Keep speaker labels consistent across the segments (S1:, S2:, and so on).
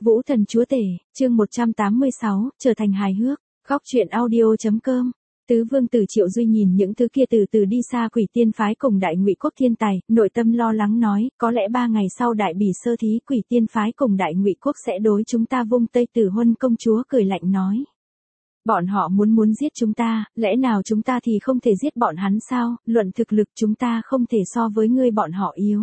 S1: Vũ Thần Chúa Tể, chương 186, trở thành hài hước, góc truyện audio.com. Tứ Vương Tử Triệu Duy nhìn những thứ kia từ từ đi xa Quỷ Tiên Phái cùng Đại Ngụy Quốc thiên tài, nội tâm lo lắng nói, có lẽ 3 ngày sau Đại Bỉ sơ thí Quỷ Tiên Phái cùng Đại Ngụy Quốc sẽ đối chúng ta vung Tây Tử Huân công chúa cười lạnh nói. Bọn họ muốn giết chúng ta, lẽ nào chúng ta thì không thể giết bọn hắn sao, luận thực lực chúng ta không thể so với ngươi bọn họ yếu.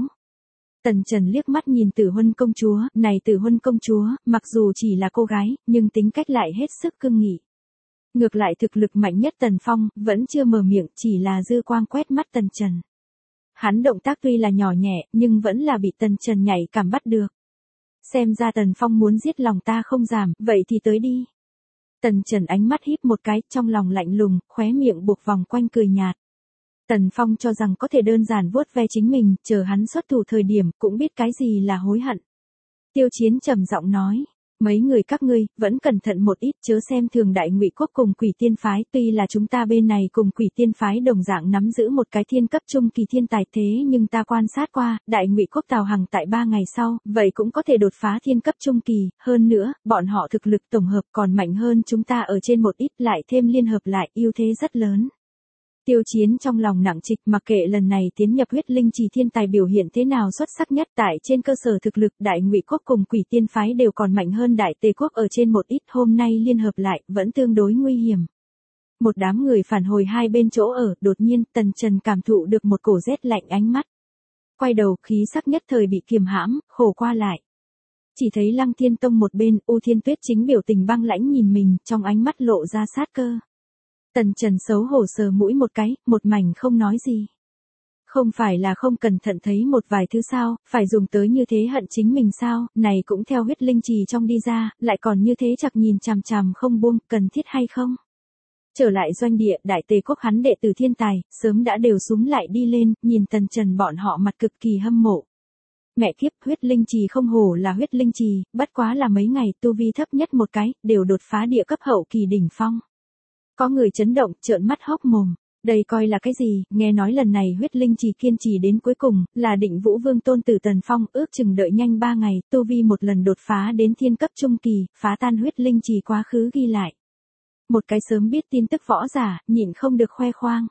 S1: Tần Trần liếc mắt nhìn Tử Huân công chúa, này Tử Huân công chúa, mặc dù chỉ là cô gái, nhưng tính cách lại hết sức cương nghị. Ngược lại thực lực mạnh nhất Tần Phong, vẫn chưa mở miệng, chỉ là dư quang quét mắt Tần Trần. Hắn động tác tuy là nhỏ nhẹ, nhưng vẫn là bị Tần Trần nhạy cảm bắt được. Xem ra Tần Phong muốn giết lòng ta không giảm, vậy thì tới đi. Tần Trần ánh mắt híp một cái, trong lòng lạnh lùng, khóe miệng buộc vòng quanh cười nhạt. Tần Phong cho rằng có thể đơn giản vuốt ve chính mình, chờ hắn xuất thủ thời điểm, cũng biết cái gì là hối hận. Tiêu Chiến trầm giọng nói, mấy người các ngươi, vẫn cẩn thận một ít, chớ xem thường Đại Ngụy Quốc cùng Quỷ Tiên Phái, tuy là chúng ta bên này cùng Quỷ Tiên Phái đồng dạng nắm giữ một cái thiên cấp trung kỳ thiên tài thế nhưng ta quan sát qua, Đại Ngụy Quốc Tào Hằng tại 3 ngày sau, vậy cũng có thể đột phá thiên cấp trung kỳ, hơn nữa, bọn họ thực lực tổng hợp còn mạnh hơn chúng ta ở trên một ít, lại thêm liên hợp lại, ưu thế rất lớn. Tiêu Chiến trong lòng nặng trịch, mặc kệ lần này tiến nhập huyết linh trì thiên tài biểu hiện thế nào xuất sắc nhất, tại trên cơ sở thực lực Đại Ngụy Quốc cùng Quỷ Tiên Phái đều còn mạnh hơn Đại Tề Quốc ở trên một ít, hôm nay liên hợp lại vẫn tương đối nguy hiểm. Một đám người phản hồi hai bên chỗ ở, đột nhiên Tần Trần cảm thụ được một cổ rét lạnh ánh mắt. Quay đầu, khí sắc nhất thời bị kiềm hãm, khổ qua lại. Chỉ thấy Lăng Thiên Tông một bên, U Thiên Tuyết chính biểu tình băng lãnh nhìn mình, trong ánh mắt lộ ra sát cơ. Tần Trần xấu hổ sờ mũi một cái, một mảnh không nói gì. Không phải là không cẩn thận thấy một vài thứ sao, phải dùng tới như thế hận chính mình sao, này cũng theo huyết linh trì trong đi ra, lại còn như thế chặt nhìn chằm chằm không buông, cần thiết hay không? Trở lại doanh địa, Đại Tề Quốc hắn đệ tử thiên tài, sớm đã đều súm lại đi lên, nhìn Tần Trần bọn họ mặt cực kỳ hâm mộ. Mẹ kiếp, huyết linh trì không hổ là huyết linh trì, bất quá là mấy ngày tu vi thấp nhất một cái, đều đột phá địa cấp hậu kỳ đỉnh phong. Có người chấn động, trợn mắt hốc mồm. Đây coi là cái gì, nghe nói lần này huyết linh trì kiên trì đến cuối cùng, là Định Vũ Vương tôn tử Tần Phong, ước chừng đợi nhanh 3 ngày, tu vi một lần đột phá đến thiên cấp trung kỳ, phá tan huyết linh trì quá khứ ghi lại. Một cái sớm biết tin tức võ giả, nhịn không được khoe khoang.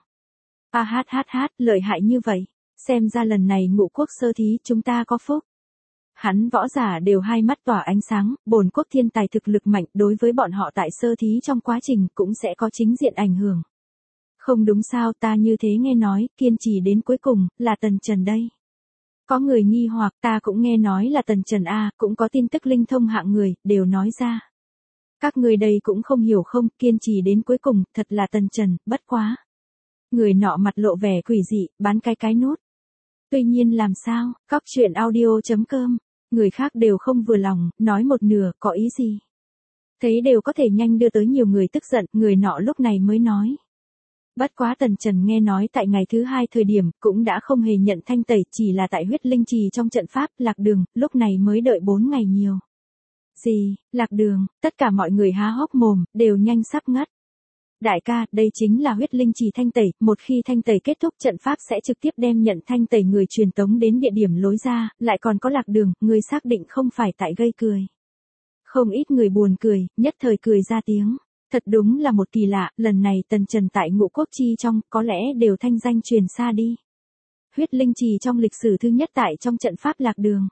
S1: Lợi hại như vậy, xem ra lần này Ngũ Quốc sơ thí chúng ta có phúc. Hắn võ giả đều hai mắt tỏa ánh sáng, bổn quốc thiên tài thực lực mạnh, đối với bọn họ tại sơ thí trong quá trình cũng sẽ có chính diện ảnh hưởng. Không đúng sao, ta như thế nghe nói, kiên trì đến cuối cùng, là Tần Trần đây. Có người nghi hoặc, ta cũng nghe nói là Tần Trần a, cũng có tin tức linh thông hạng người, đều nói ra. Các người đây cũng không hiểu không, kiên trì đến cuối cùng, thật là Tần Trần, bất quá. Người nọ mặt lộ vẻ quỷ dị, bán cái nút. Tuy nhiên làm sao, góc truyện audio.com. Người khác đều không vừa lòng, nói một nửa, có ý gì? Thấy đều có thể nhanh đưa tới nhiều người tức giận, người nọ lúc này mới nói. Bất quá Tần Trần nghe nói tại ngày thứ 2 thời điểm, cũng đã không hề nhận thanh tẩy, chỉ là tại huyết linh trì trong trận pháp, lạc đường, lúc này mới đợi 4 ngày nhiều. Gì, lạc đường, tất cả mọi người há hốc mồm, đều nhanh sắp ngất. Đại ca, đây chính là huyết linh trì thanh tẩy, một khi thanh tẩy kết thúc trận pháp sẽ trực tiếp đem nhận thanh tẩy người truyền tống đến địa điểm lối ra, lại còn có lạc đường, người xác định không phải tại gây cười. Không ít người buồn cười, nhất thời cười ra tiếng. Thật đúng là một kỳ lạ, lần này Tần Trần tại Ngũ Quốc chi trong, có lẽ đều thanh danh truyền xa đi. Huyết linh trì trong lịch sử thứ nhất tại trong trận pháp lạc đường.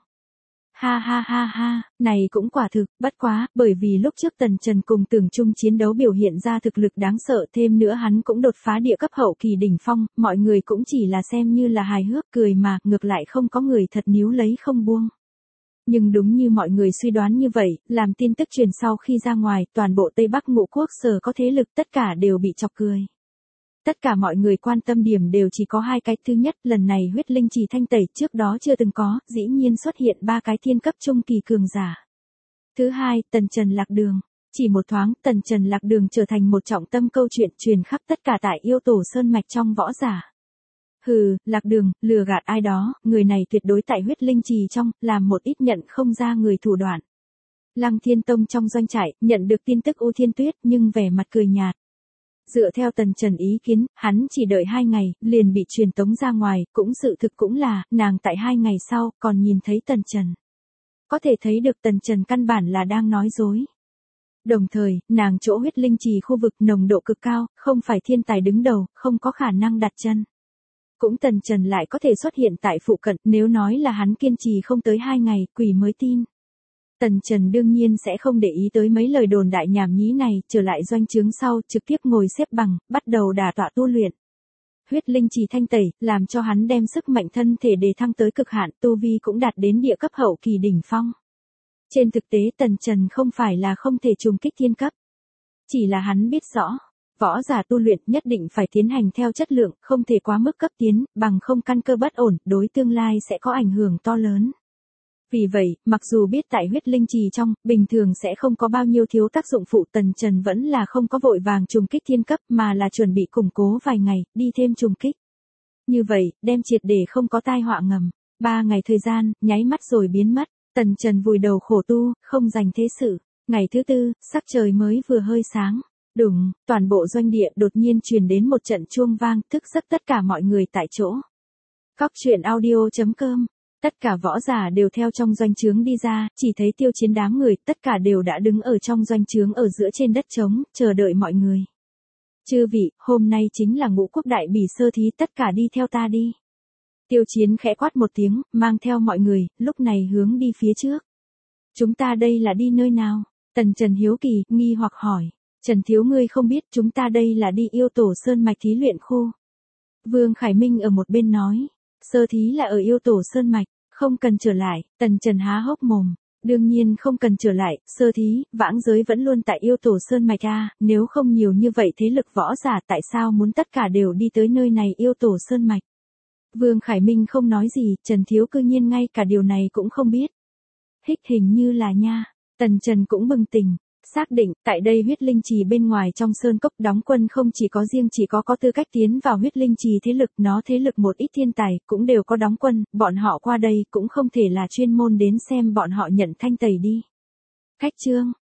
S1: Ha, này cũng quả thực, bất quá, bởi vì lúc trước Tần Trần cùng Tưởng Trung chiến đấu biểu hiện ra thực lực đáng sợ, thêm nữa hắn cũng đột phá địa cấp hậu kỳ đỉnh phong, mọi người cũng chỉ là xem như là hài hước cười mà, ngược lại không có người thật níu lấy không buông. Nhưng đúng như mọi người suy đoán như vậy, làm tin tức truyền sau khi ra ngoài, toàn bộ Tây Bắc Ngũ Quốc sở có thế lực tất cả đều bị chọc cười. Tất cả mọi người quan tâm điểm đều chỉ có 2 cái, thứ nhất, lần này huyết linh trì thanh tẩy trước đó chưa từng có, dĩ nhiên xuất hiện 3 cái thiên cấp trung kỳ cường giả. Thứ hai, Tần Trần lạc đường. Chỉ một thoáng, Tần Trần lạc đường trở thành một trọng tâm câu chuyện truyền khắp tất cả tại yêu tổ sơn mạch trong võ giả. Hừ, lạc đường, lừa gạt ai đó, người này tuyệt đối tại huyết linh trì trong, làm một ít nhận không ra người thủ đoạn. Lăng Thiên Tông trong doanh trại, nhận được tin tức U Thiên Tuyết nhưng vẻ mặt cười nhạt. Dựa theo Tần Trần ý kiến, hắn chỉ đợi 2 ngày, liền bị truyền tống ra ngoài, cũng sự thực cũng là, nàng tại 2 ngày sau, còn nhìn thấy Tần Trần. có thể thấy được Tần Trần căn bản là đang nói dối. Đồng thời, nàng chỗ huyết linh trì khu vực nồng độ cực cao, không phải thiên tài đứng đầu, không có khả năng đặt chân. Cũng Tần Trần lại có thể xuất hiện tại phụ cận, nếu nói là hắn kiên trì không tới 2 ngày, quỷ mới tin. Tần Trần đương nhiên sẽ không để ý tới mấy lời đồn đại nhảm nhí này, trở lại doanh trướng sau, trực tiếp ngồi xếp bằng, bắt đầu đả tọa tu luyện. Huyết linh trì thanh tẩy, làm cho hắn đem sức mạnh thân thể đề thăng tới cực hạn, tu vi cũng đạt đến địa cấp hậu kỳ đỉnh phong. Trên thực tế Tần Trần không phải là không thể trùng kích thiên cấp. Chỉ là hắn biết rõ, võ giả tu luyện nhất định phải tiến hành theo chất lượng, không thể quá mức cấp tiến, bằng không căn cơ bất ổn, đối tương lai sẽ có ảnh hưởng to lớn. Vì vậy, mặc dù biết tại huyết linh trì trong, bình thường sẽ không có bao nhiêu thiếu tác dụng phụ, Tần Trần vẫn là không có vội vàng trùng kích thiên cấp mà là chuẩn bị củng cố vài ngày, đi thêm trùng kích. Như vậy, đem triệt để không có tai họa ngầm. 3 ngày thời gian, nháy mắt rồi biến mất, Tần Trần vùi đầu khổ tu, không dành thế sự. Ngày thứ 4, sắc trời mới vừa hơi sáng. Đùng, toàn bộ doanh địa đột nhiên truyền đến một trận chuông vang, thức giấc tất cả mọi người tại chỗ. Cóc truyện audio.com. Tất cả võ giả đều theo trong doanh trướng đi ra, chỉ thấy Tiêu Chiến đám người, tất cả đều đã đứng ở trong doanh trướng ở giữa trên đất trống, chờ đợi mọi người. Chư vị, hôm nay chính là Ngũ Quốc đại bỉ sơ thí, tất cả đi theo ta đi. Tiêu Chiến khẽ quát một tiếng, mang theo mọi người, lúc này hướng đi phía trước. Chúng ta đây là đi nơi nào? Tần Trần hiếu kỳ, nghi hoặc hỏi. Trần thiếu ngươi không biết, chúng ta đây là đi Yêu Tổ Sơn Mạch thí luyện khu. Vương Khải Minh ở một bên nói. Sơ thí là ở Yêu Tổ Sơn Mạch, không cần trở lại. Tần Trần há hốc mồm. Đương nhiên không cần trở lại, sơ thí, vãng giới vẫn luôn tại Yêu Tổ Sơn Mạch a, nếu không nhiều như vậy thế lực võ giả tại sao muốn tất cả đều đi tới nơi này Yêu Tổ Sơn Mạch. Vương Khải Minh không nói gì, Trần thiếu cư nhiên ngay cả điều này cũng không biết. Hích hình như là nha. Tần Trần cũng bừng tỉnh. Xác định, tại đây huyết linh trì bên ngoài trong sơn cốc đóng quân không chỉ có riêng chỉ có tư cách tiến vào huyết linh trì thế lực, nó thế lực một ít thiên tài cũng đều có đóng quân, bọn họ qua đây cũng không thể là chuyên môn đến xem bọn họ nhận thanh tẩy đi. Cách chương,